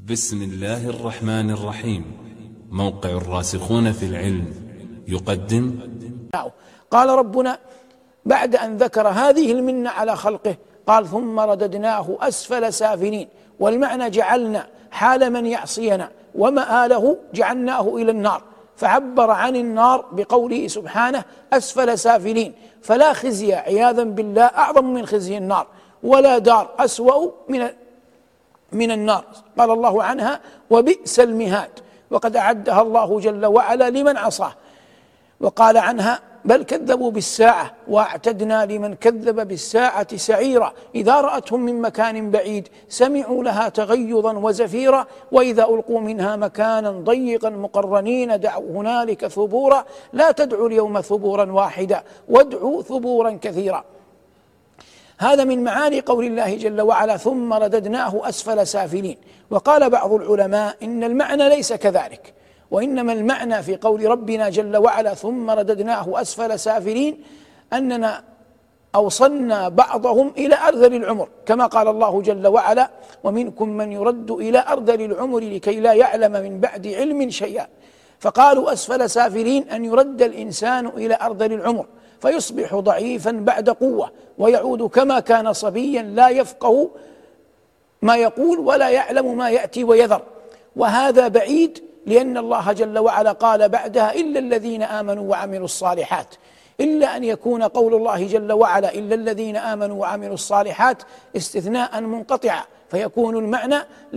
بسم الله الرحمن الرحيم. موقع الراسخون في العلم يقدم. قال ربنا بعد أن ذكر هذه المنة على خلقه قال ثم رددناه أسفل سافلين، والمعنى جعلنا حال من يعصينا ومآله جعلناه إلى النار، فعبر عن النار بقوله سبحانه أسفل سافلين، فلا خزي عياذا بالله أعظم من خزي النار، ولا دار أسوأ من النار. قال الله عنها وبئس المهاد، وقد أعدها الله جل وعلا لمن عصاه. وقال عنها بل كذبوا بالساعة واعتدنا لمن كذب بالساعة سعيرا، إذا رأتهم من مكان بعيد سمعوا لها تغيظا وزفيرا، وإذا ألقوا منها مكانا ضيقا مقرنين دعوا هنالك ثبورا، لا تدعوا اليوم ثبورا واحدا وادعوا ثبورا كثيرا. هذا من معاني قول الله جل وعلا ثم رددناه أسفل سافلين. وقال بعض العلماء إن المعنى ليس كذلك، وإنما المعنى في قول ربنا جل وعلا ثم رددناه أسفل سافلين أننا أوصلنا بعضهم إلى أرذل العمر، كما قال الله جل وعلا ومنكم من يرد إلى أرذل العمر لكي لا يعلم من بعد علم شيئا. فقالوا أسفل سافلين أن يرد الإنسان إلى أرذل العمر فيصبح ضعيفا بعد قوة، ويعود كما كان صبيا لا يفقه ما يقول ولا يعلم ما يأتي ويذر. وهذا بعيد، لأن الله جل وعلا قال بعدها إلا الذين آمنوا وعملوا الصالحات، إلا أن يكون قول الله جل وعلا إلا الذين آمنوا وعملوا الصالحات استثناء منقطعا، فيكون المعنى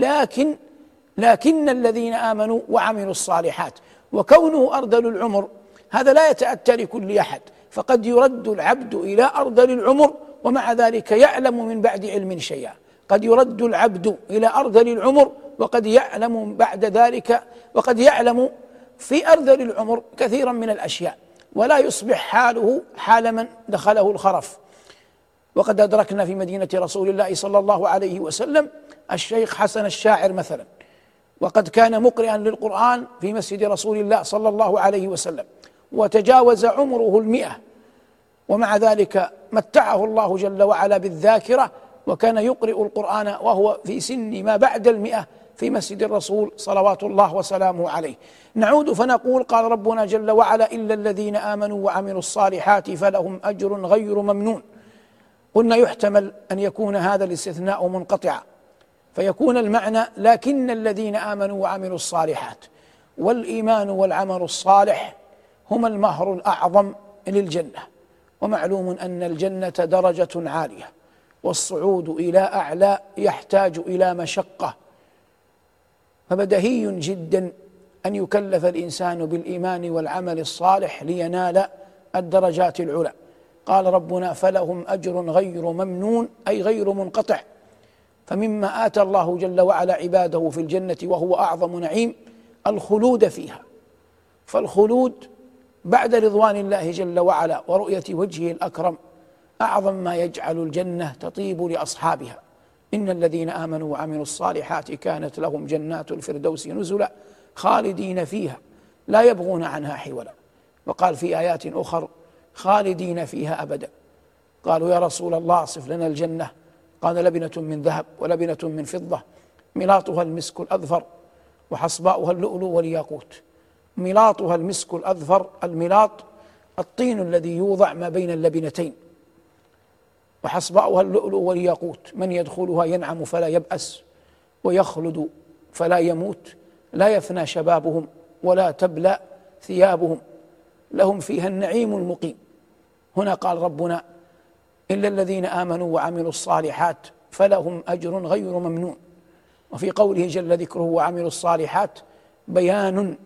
لكن الذين آمنوا وعملوا الصالحات. وكونه أرذل العمر هذا لا يتأتى لكل أحد، فقد يرد العبد إلى أرذل العمر ومع ذلك يعلم من بعد علم شيئا، قد يرد العبد إلى أرذل العمر وقد يعلم بعد ذلك، وقد يعلم في أرذل العمر كثيرا من الأشياء، ولا يصبح حاله حال من دخله الخرف. وقد أدركنا في مدينة رسول الله صلى الله عليه وسلم الشيخ حسن الشاعر مثلا، وقد كان مقرئا للقرآن في مسجد رسول الله صلى الله عليه وسلم، وتجاوز عمره 100، ومع ذلك متعه الله جل وعلا بالذاكرة، وكان يقرئ القرآن وهو في سن ما بعد 100 في مسجد الرسول صلوات الله وسلامه عليه. نعود فنقول قال ربنا جل وعلا إلا الذين آمنوا وعملوا الصالحات فلهم أجر غير ممنون. قلنا يحتمل أن يكون هذا الاستثناء منقطعا، فيكون المعنى لكن الذين آمنوا وعملوا الصالحات. والإيمان والعمل الصالح هما المهر الأعظم للجنة، ومعلوم أن الجنة درجة عالية، والصعود إلى أعلى يحتاج إلى مشقة، فبديهي جدا أن يكلف الإنسان بالإيمان والعمل الصالح لينال الدرجات العلى. قال ربنا فلهم أجر غير ممنون أي غير منقطع. فمما آتى الله جل وعلا عباده في الجنة وهو أعظم نعيم الخلود فيها، فالخلود بعد رضوان الله جل وعلا ورؤية وجهه الأكرم أعظم ما يجعل الجنة تطيب لأصحابها. إن الذين آمنوا وعملوا الصالحات كانت لهم جنات الفردوس نزلا خالدين فيها لا يبغون عنها حولا. وقال في آيات أخر خالدين فيها أبدا. قالوا يا رسول الله صف لنا الجنة، قال لبنة من ذهب ولبنة من فضة ملاطها المسك الأذفر وحصباؤها اللؤلؤ والياقوت. ملاطها المسك الأذفر، الملاط الطين الذي يوضع ما بين اللبنتين، وحصباؤها اللؤلؤ والياقوت. من يدخلها ينعم فلا يبأس ويخلد فلا يموت، لا يفنى شبابهم ولا تبلى ثيابهم، لهم فيها النعيم المقيم. هنا قال ربنا إلا الذين آمنوا وعملوا الصالحات فلهم أجر غير ممنون. وفي قوله جل ذكره وعملوا الصالحات بيان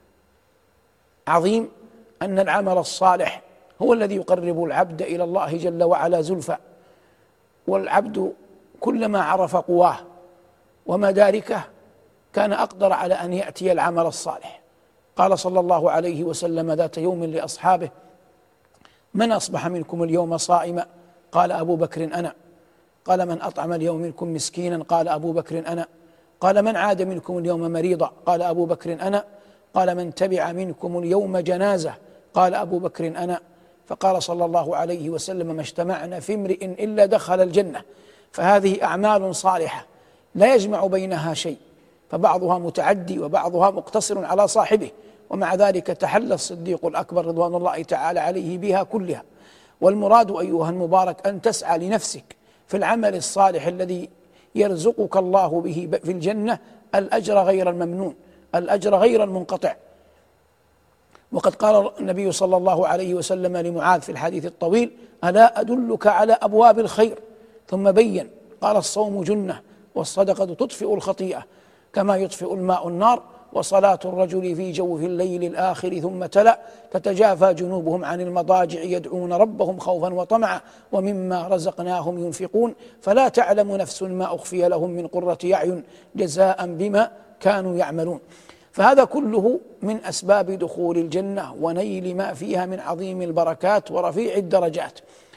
عظيم أن العمل الصالح هو الذي يقرب العبد إلى الله جل وعلا زلفى، والعبد كلما عرف قواه ومداركه كان أقدر على أن يأتي العمل الصالح. قال صلى الله عليه وسلم ذات يوم لأصحابه من أصبح منكم اليوم صائما؟ قال أبو بكر أنا. قال من أطعم اليوم منكم مسكينا؟ قال أبو بكر أنا. قال من عاد منكم اليوم مريضا؟ قال أبو بكر أنا. قال من تبع منكم اليوم جنازة؟ قال أبو بكر أنا. فقال صلى الله عليه وسلم ما اجتمعنا في امرئ إلا دخل الجنة. فهذه أعمال صالحة لا يجمع بينها شيء، فبعضها متعدي وبعضها مقتصر على صاحبه، ومع ذلك تحلى الصديق الأكبر رضوان الله تعالى عليه بها كلها. والمراد أيها المبارك أن تسعى لنفسك في العمل الصالح الذي يرزقك الله به في الجنة الأجر غير الممنون، الأجر غير المنقطع. وقد قال النبي صلى الله عليه وسلم لمعاذ في الحديث الطويل: ألا أدلك على أبواب الخير؟ ثم بين قال: الصوم جنة، والصدقة تطفئ الخطيئة كما يطفئ الماء النار، وصلاة الرجل في جوف الليل الآخر. ثم تلا: تتجافى جنوبهم عن المضاجع يدعون ربهم خوفا وطمعا ومما رزقناهم ينفقون فلا تعلم نفس ما أخفي لهم من قرة أعين جزاء بما كانوا يعملون. فهذا كله من أسباب دخول الجنة ونيل ما فيها من عظيم البركات ورفيع الدرجات.